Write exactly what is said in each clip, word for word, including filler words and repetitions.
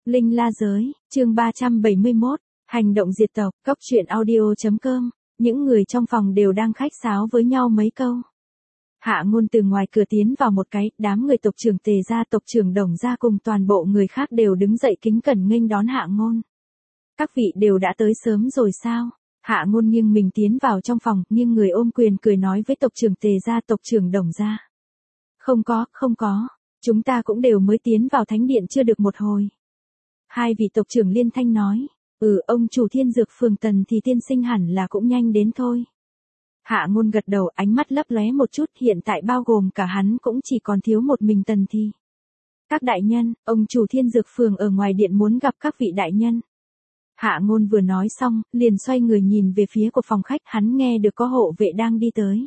Linh La Giới, chương ba trăm bảy mươi mốt, hành động diệt tộc, cốc truyện audio chấm com. Những người trong phòng đều đang khách sáo với nhau mấy câu. Hạ Ngôn từ ngoài cửa tiến vào một cái, đám người tộc trưởng Tề gia, tộc trưởng Đồng gia cùng toàn bộ người khác đều đứng dậy kính cẩn nghênh đón Hạ Ngôn. Các vị đều đã tới sớm rồi sao? Hạ Ngôn nghiêng mình tiến vào trong phòng, nghiêng người ôm quyền cười nói với tộc trưởng Tề gia, tộc trưởng Đồng gia. Không có, không có, chúng ta cũng đều mới tiến vào thánh điện chưa được một hồi. Hai vị tộc trưởng liên thanh nói, ừ, ông chủ Thiên Dược Phường Tần thì tiên sinh hẳn là cũng nhanh đến thôi. Hạ Ngôn gật đầu, ánh mắt lấp lóe một chút, hiện tại bao gồm cả hắn cũng chỉ còn thiếu một mình Tần thì. Các đại nhân, ông chủ Thiên Dược Phường ở ngoài điện muốn gặp các vị đại nhân. Hạ Ngôn vừa nói xong, liền xoay người nhìn về phía của phòng khách, hắn nghe được có hộ vệ đang đi tới.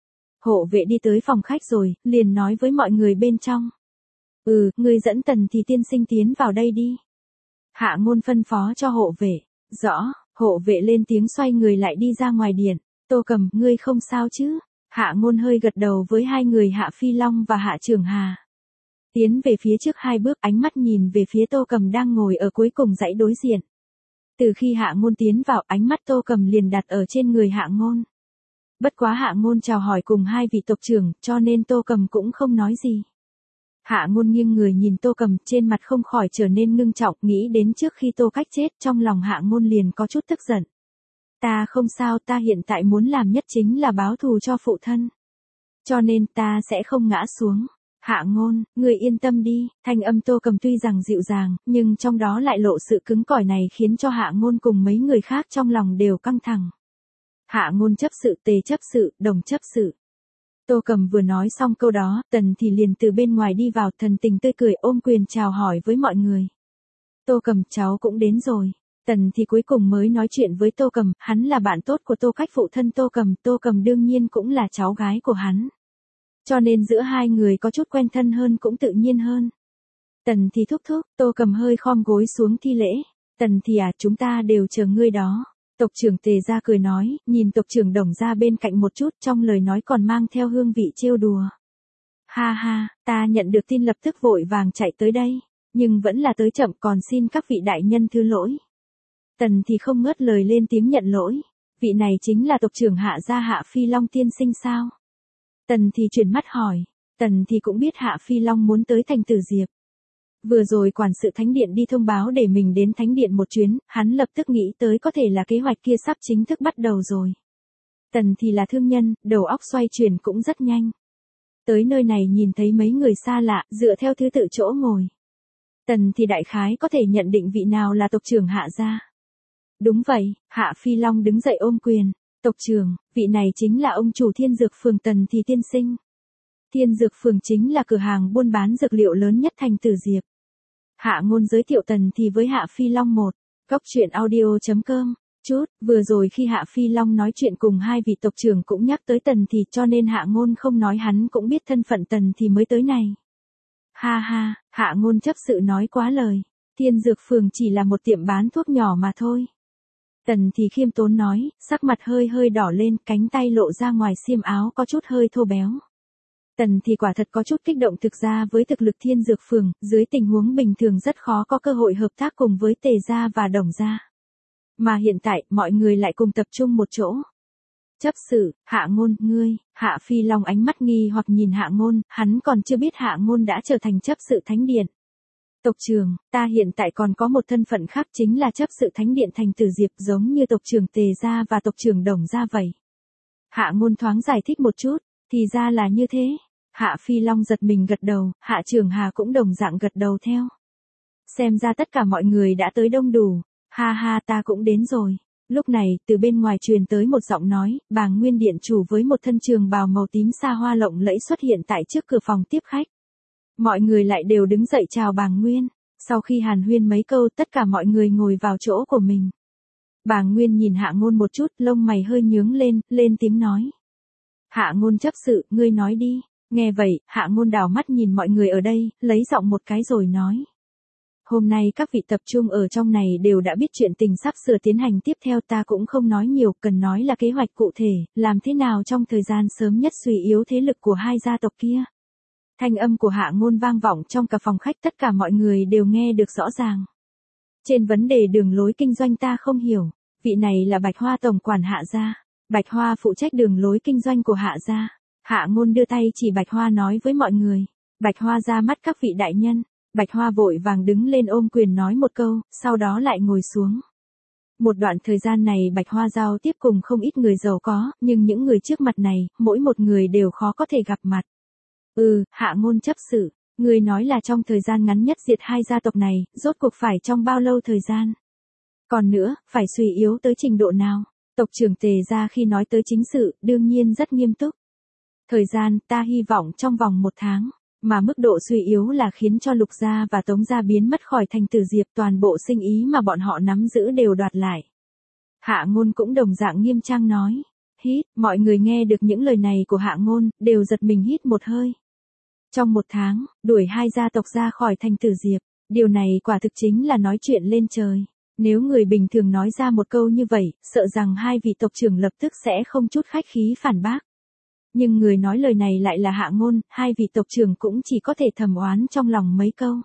Hộ vệ đi tới phòng khách rồi, liền nói với mọi người bên trong. Ừ, người dẫn Tần thì tiên sinh tiến vào đây đi. Hạ Ngôn phân phó cho hộ vệ. Rõ, hộ vệ lên tiếng xoay người lại đi ra ngoài điện. Tô Cầm, ngươi không sao chứ? Hạ Ngôn hơi gật đầu với hai người Hạ Phi Long và Hạ Trường Hà. Tiến về phía trước hai bước, ánh mắt nhìn về phía Tô Cầm đang ngồi ở cuối cùng dãy đối diện. Từ khi Hạ Ngôn tiến vào, ánh mắt Tô Cầm liền đặt ở trên người Hạ Ngôn. Bất quá Hạ Ngôn chào hỏi cùng hai vị tộc trưởng, cho nên Tô Cầm cũng không nói gì. Hạ Ngôn nghiêng người nhìn Tô Cầm, trên mặt không khỏi trở nên ngưng trọng, nghĩ đến trước khi Tô Cách chết, trong lòng Hạ Ngôn liền có chút tức giận. Ta không sao, ta hiện tại muốn làm nhất chính là báo thù cho phụ thân. Cho nên ta sẽ không ngã xuống. Hạ Ngôn, người yên tâm đi, thanh âm Tô Cầm tuy rằng dịu dàng, nhưng trong đó lại lộ sự cứng cỏi này khiến cho Hạ Ngôn cùng mấy người khác trong lòng đều căng thẳng. Hạ Ngôn chấp sự, Tề chấp sự, Đồng chấp sự. Tô Cầm vừa nói xong câu đó, Tần thì liền từ bên ngoài đi vào, thần tình tươi cười ôm quyền chào hỏi với mọi người. Tô Cầm, cháu cũng đến rồi. Tần thì cuối cùng mới nói chuyện với Tô Cầm, hắn là bạn tốt của Tô Cách phụ thân Tô Cầm, Tô Cầm đương nhiên cũng là cháu gái của hắn. Cho nên giữa hai người có chút quen thân hơn cũng tự nhiên hơn. Tần thì thúc thúc, Tô Cầm hơi khom gối xuống thi lễ. Tần thì à, chúng ta đều chờ ngươi đó. Tộc trưởng Tề gia cười nói, nhìn tộc trưởng Đồng gia bên cạnh một chút, trong lời nói còn mang theo hương vị trêu đùa. Ha ha, ta nhận được tin lập tức vội vàng chạy tới đây, nhưng vẫn là tới chậm, còn xin các vị đại nhân thứ lỗi. Tần thì không ngớt lời lên tiếng nhận lỗi, vị này chính là tộc trưởng Hạ gia Hạ Phi Long tiên sinh sao? Tần thì chuyển mắt hỏi, Tần thì cũng biết Hạ Phi Long muốn tới thành Tử Diệp. Vừa rồi quản sự thánh điện đi thông báo để mình đến thánh điện một chuyến, hắn lập tức nghĩ tới có thể là kế hoạch kia sắp chính thức bắt đầu rồi. Tần thì là thương nhân, đầu óc xoay chuyển cũng rất nhanh. Tới nơi này nhìn thấy mấy người xa lạ, dựa theo thứ tự chỗ ngồi. Tần thì đại khái có thể nhận định vị nào là tộc trưởng Hạ gia. Đúng vậy, Hạ Phi Long đứng dậy ôm quyền. Tộc trưởng, vị này chính là ông chủ Thiên Dược Phường Tần thì tiên sinh. Thiên Dược Phường chính là cửa hàng buôn bán dược liệu lớn nhất thành Tử Diệp. Hạ Ngôn giới thiệu Tần thì với Hạ Phi Long một. Cốc truyện audio chấm com. Chút, vừa rồi khi Hạ Phi Long nói chuyện cùng hai vị tộc trưởng cũng nhắc tới Tần thì, cho nên Hạ Ngôn không nói hắn cũng biết thân phận Tần thì mới tới này. Ha ha, Hạ Ngôn chấp sự nói quá lời. Thiên Dược Phường chỉ là một tiệm bán thuốc nhỏ mà thôi. Tần thì khiêm tốn nói, sắc mặt hơi hơi đỏ lên, cánh tay lộ ra ngoài xiêm áo có chút hơi thô béo. Tần thì quả thật có chút kích động, thực ra với thực lực Thiên Dược Phường, dưới tình huống bình thường rất khó có cơ hội hợp tác cùng với Tề gia và Đồng gia. Mà hiện tại, mọi người lại cùng tập trung một chỗ. Chấp sự, Hạ Ngôn, ngươi, Hạ Phi Long ánh mắt nghi hoặc nhìn Hạ Ngôn, hắn còn chưa biết Hạ Ngôn đã trở thành chấp sự thánh điện. Tộc trưởng, ta hiện tại còn có một thân phận khác chính là chấp sự thánh điện thành Tử Diệp, giống như tộc trưởng Tề gia và tộc trưởng Đồng gia vậy. Hạ Ngôn thoáng giải thích một chút, thì ra là như thế. Hạ Phi Long giật mình gật đầu, Hạ Trường Hà cũng đồng dạng gật đầu theo. Xem ra tất cả mọi người đã tới đông đủ, ha ha ta cũng đến rồi. Lúc này, từ bên ngoài truyền tới một giọng nói, Bàng Nguyên điện chủ với một thân trường bào màu tím xa hoa lộng lẫy xuất hiện tại trước cửa phòng tiếp khách. Mọi người lại đều đứng dậy chào Bàng Nguyên. Sau khi hàn huyên mấy câu, tất cả mọi người ngồi vào chỗ của mình. Bàng Nguyên nhìn Hạ Ngôn một chút, lông mày hơi nhướng lên, lên tiếng nói. Hạ Ngôn chấp sự, ngươi nói đi. Nghe vậy, Hạ Ngôn đảo mắt nhìn mọi người ở đây, lấy giọng một cái rồi nói. Hôm nay các vị tập trung ở trong này đều đã biết chuyện tình sắp sửa tiến hành tiếp theo, ta cũng không nói nhiều, cần nói là kế hoạch cụ thể, làm thế nào trong thời gian sớm nhất suy yếu thế lực của hai gia tộc kia. Thanh âm của Hạ Ngôn vang vọng trong cả phòng khách, tất cả mọi người đều nghe được rõ ràng. Trên vấn đề đường lối kinh doanh ta không hiểu, vị này là Bạch Hoa tổng quản Hạ gia. Bạch Hoa phụ trách đường lối kinh doanh của Hạ gia. Hạ Ngôn đưa tay chỉ Bạch Hoa nói với mọi người. Bạch Hoa ra mắt các vị đại nhân. Bạch Hoa vội vàng đứng lên ôm quyền nói một câu, sau đó lại ngồi xuống. Một đoạn thời gian này Bạch Hoa giao tiếp cùng không ít người giàu có, nhưng những người trước mặt này, mỗi một người đều khó có thể gặp mặt. Ừ, Hạ Ngôn chấp sự, người nói là trong thời gian ngắn nhất diệt hai gia tộc này, rốt cuộc phải trong bao lâu thời gian? Còn nữa, phải suy yếu tới trình độ nào? Tộc trưởng Tề gia khi nói tới chính sự, đương nhiên rất nghiêm túc. Thời gian, ta hy vọng trong vòng một tháng, mà mức độ suy yếu là khiến cho Lục gia và Tống gia biến mất khỏi thành Tử Diệp, toàn bộ sinh ý mà bọn họ nắm giữ đều đoạt lại. Hạ Ngôn cũng đồng dạng nghiêm trang nói. Hít, mọi người nghe được những lời này của Hạ Ngôn, đều giật mình hít một hơi. Trong một tháng, đuổi hai gia tộc ra khỏi thành Tử Diệp, điều này quả thực chính là nói chuyện lên trời. Nếu người bình thường nói ra một câu như vậy, sợ rằng hai vị tộc trưởng lập tức sẽ không chút khách khí phản bác. Nhưng người nói lời này lại là Hạ Ngôn, hai vị tộc trưởng cũng chỉ có thể thầm oán trong lòng mấy câu.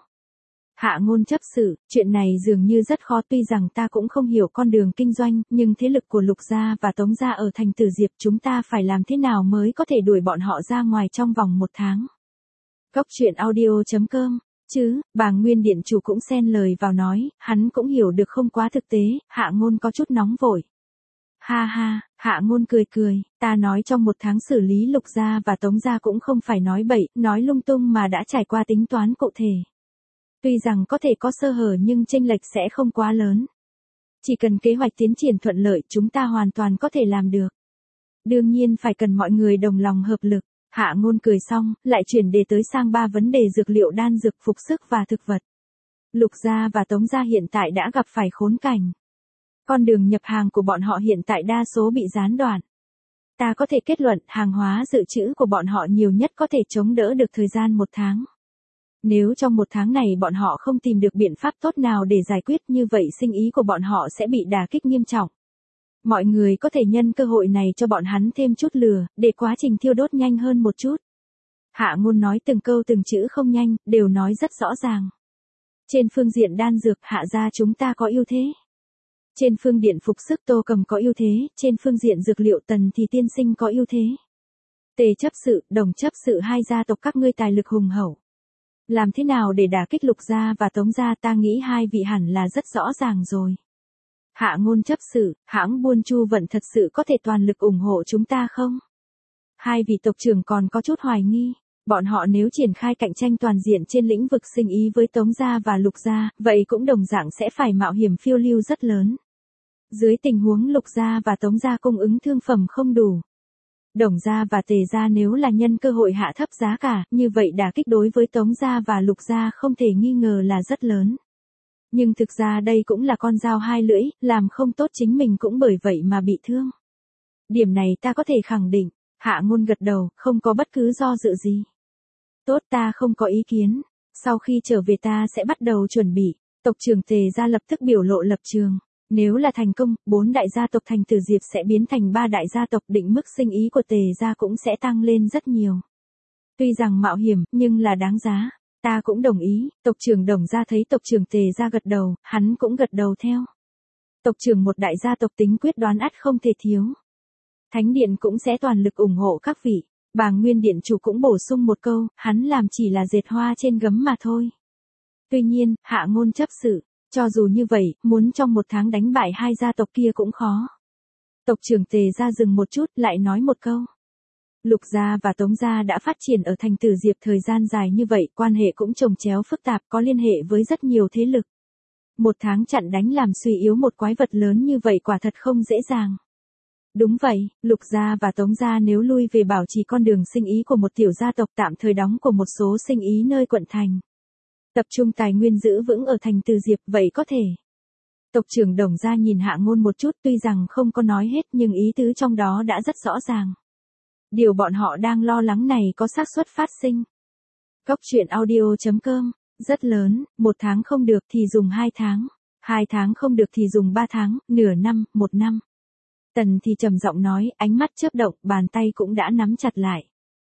Hạ Ngôn chấp sự, chuyện này dường như rất khó, tuy rằng ta cũng không hiểu con đường kinh doanh, nhưng thế lực của Lục gia và Tống gia ở thành Tử Diệp chúng ta phải làm thế nào mới có thể đuổi bọn họ ra ngoài trong vòng một tháng. Góc truyện audio chấm com Chứ, bà Nguyên điện chủ cũng xen lời vào nói, hắn cũng hiểu được không quá thực tế, Hạ Ngôn có chút nóng vội. Ha ha, Hạ Ngôn cười cười, ta nói trong một tháng xử lý Lục gia và Tống gia cũng không phải nói bậy, nói lung tung mà đã trải qua tính toán cụ thể. Tuy rằng có thể có sơ hở nhưng chênh lệch sẽ không quá lớn. Chỉ cần kế hoạch tiến triển thuận lợi chúng ta hoàn toàn có thể làm được. Đương nhiên phải cần mọi người đồng lòng hợp lực. Hạ Ngôn cười xong, lại chuyển đề tới sang ba vấn đề dược liệu, đan dược, phục sức và thực vật. Lục gia và Tống gia hiện tại đã gặp phải khốn cảnh. Con đường nhập hàng của bọn họ hiện tại đa số bị gián đoạn. Ta có thể kết luận hàng hóa dự trữ của bọn họ nhiều nhất có thể chống đỡ được thời gian một tháng. Nếu trong một tháng này bọn họ không tìm được biện pháp tốt nào để giải quyết, như vậy sinh ý của bọn họ sẽ bị đả kích nghiêm trọng. Mọi người có thể nhân cơ hội này cho bọn hắn thêm chút lửa, để quá trình thiêu đốt nhanh hơn một chút. Hạ Ngôn nói từng câu từng chữ không nhanh, đều nói rất rõ ràng. Trên phương diện đan dược, Hạ gia chúng ta có ưu thế. Trên phương diện phục sức, Tô Cầm có ưu thế, trên phương diện dược liệu, Tần thì tiên sinh có ưu thế. Tề chấp sự, Đồng chấp sự, hai gia tộc các ngươi tài lực hùng hậu. Làm thế nào để đả kích Lục gia và Tống gia, ta nghĩ hai vị hẳn là rất rõ ràng rồi. Hạ Ngôn chấp sự, hãng buôn Chu Vận thật sự có thể toàn lực ủng hộ chúng ta không? Hai vị tộc trưởng còn có chút hoài nghi, bọn họ nếu triển khai cạnh tranh toàn diện trên lĩnh vực sinh ý với Tống gia và Lục gia, vậy cũng đồng dạng sẽ phải mạo hiểm phiêu lưu rất lớn. Dưới tình huống Lục gia và Tống gia cung ứng thương phẩm không đủ, Đồng gia và Tề gia nếu là nhân cơ hội hạ thấp giá cả, như vậy đả kích đối với Tống gia và Lục gia không thể nghi ngờ là rất lớn. Nhưng thực ra đây cũng là con dao hai lưỡi, làm không tốt chính mình cũng bởi vậy mà bị thương. Điểm này ta có thể khẳng định. Hạ Ngôn gật đầu, không có bất cứ do dự gì. Tốt, ta không có ý kiến. Sau khi trở về ta sẽ bắt đầu chuẩn bị. Tộc trưởng Tề gia lập tức biểu lộ lập trường. Nếu là thành công, bốn đại gia tộc thành Tử Diệp sẽ biến thành ba đại gia tộc, định mức sinh ý của Tề gia cũng sẽ tăng lên rất nhiều. Tuy rằng mạo hiểm, nhưng là đáng giá. Ta cũng đồng ý. Tộc trưởng Đồng gia thấy tộc trưởng Tề gia gật đầu, hắn cũng gật đầu theo. Tộc trưởng một đại gia tộc tính quyết đoán ắt không thể thiếu. Thánh điện cũng sẽ toàn lực ủng hộ các vị. Bà Nguyên điện chủ cũng bổ sung một câu, hắn làm chỉ là dệt hoa trên gấm mà thôi. Tuy nhiên, Hạ Ngôn chấp sự, cho dù như vậy, muốn trong một tháng đánh bại hai gia tộc kia cũng khó. Tộc trưởng Tề gia dừng một chút, lại nói một câu. Lục gia và Tống gia đã phát triển ở thành Tử Diệp thời gian dài như vậy, quan hệ cũng chồng chéo phức tạp, có liên hệ với rất nhiều thế lực. Một tháng chặn đánh làm suy yếu một quái vật lớn như vậy quả thật không dễ dàng. Đúng vậy, Lục gia và Tống gia nếu lui về bảo trì con đường sinh ý của một tiểu gia tộc, tạm thời đóng của một số sinh ý nơi quận thành. Tập trung tài nguyên giữ vững ở thành Tử Diệp, vậy có thể. Tộc trưởng Đồng gia nhìn Hạ Ngôn một chút, tuy rằng không có nói hết nhưng ý tứ trong đó đã rất rõ ràng. Điều bọn họ đang lo lắng này có xác suất phát sinh. Góc truyện audio chấm com, rất lớn, một tháng không được thì dùng hai tháng, hai tháng không được thì dùng ba tháng, nửa năm, một năm. Tần thì trầm giọng nói, ánh mắt chớp động, bàn tay cũng đã nắm chặt lại.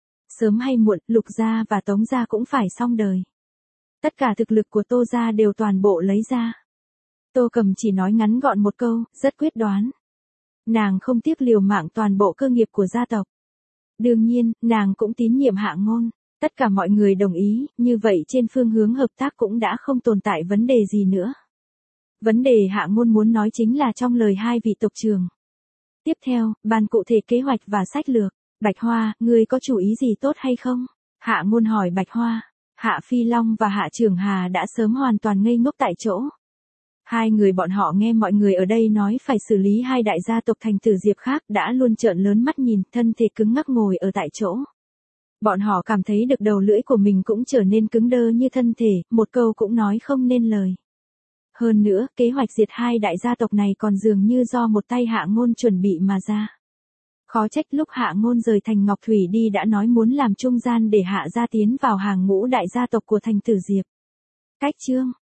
Sớm hay muộn, Lục gia và Tống gia cũng phải xong đời. Tất cả thực lực của Tô gia đều toàn bộ lấy ra. Tô Cầm chỉ nói ngắn gọn một câu, rất quyết đoán. Nàng không tiếc liều mạng toàn bộ cơ nghiệp của gia tộc. Đương nhiên, nàng cũng tín nhiệm Hạ Ngôn. Tất cả mọi người đồng ý, như vậy trên phương hướng hợp tác cũng đã không tồn tại vấn đề gì nữa. Vấn đề Hạ Ngôn muốn nói chính là trong lời hai vị tộc trưởng. Tiếp theo, bàn cụ thể kế hoạch và sách lược. Bạch Hoa, ngươi có chủ ý gì tốt hay không? Hạ Ngôn hỏi Bạch Hoa. Hạ Phi Long và Hạ Trường Hà đã sớm hoàn toàn ngây ngốc tại chỗ. Hai người bọn họ nghe mọi người ở đây nói phải xử lý hai đại gia tộc thành tử Diệp khác đã luôn trợn lớn mắt nhìn, thân thể cứng ngắc ngồi ở tại chỗ. Bọn họ cảm thấy được đầu lưỡi của mình cũng trở nên cứng đơ như thân thể, một câu cũng nói không nên lời. Hơn nữa, kế hoạch diệt hai đại gia tộc này còn dường như do một tay Hạ Ngôn chuẩn bị mà ra. Khó trách lúc Hạ Ngôn rời thành Ngọc Thủy đi đã nói muốn làm trung gian để Hạ gia tiến vào hàng ngũ đại gia tộc của thành tử Diệp. Cách chương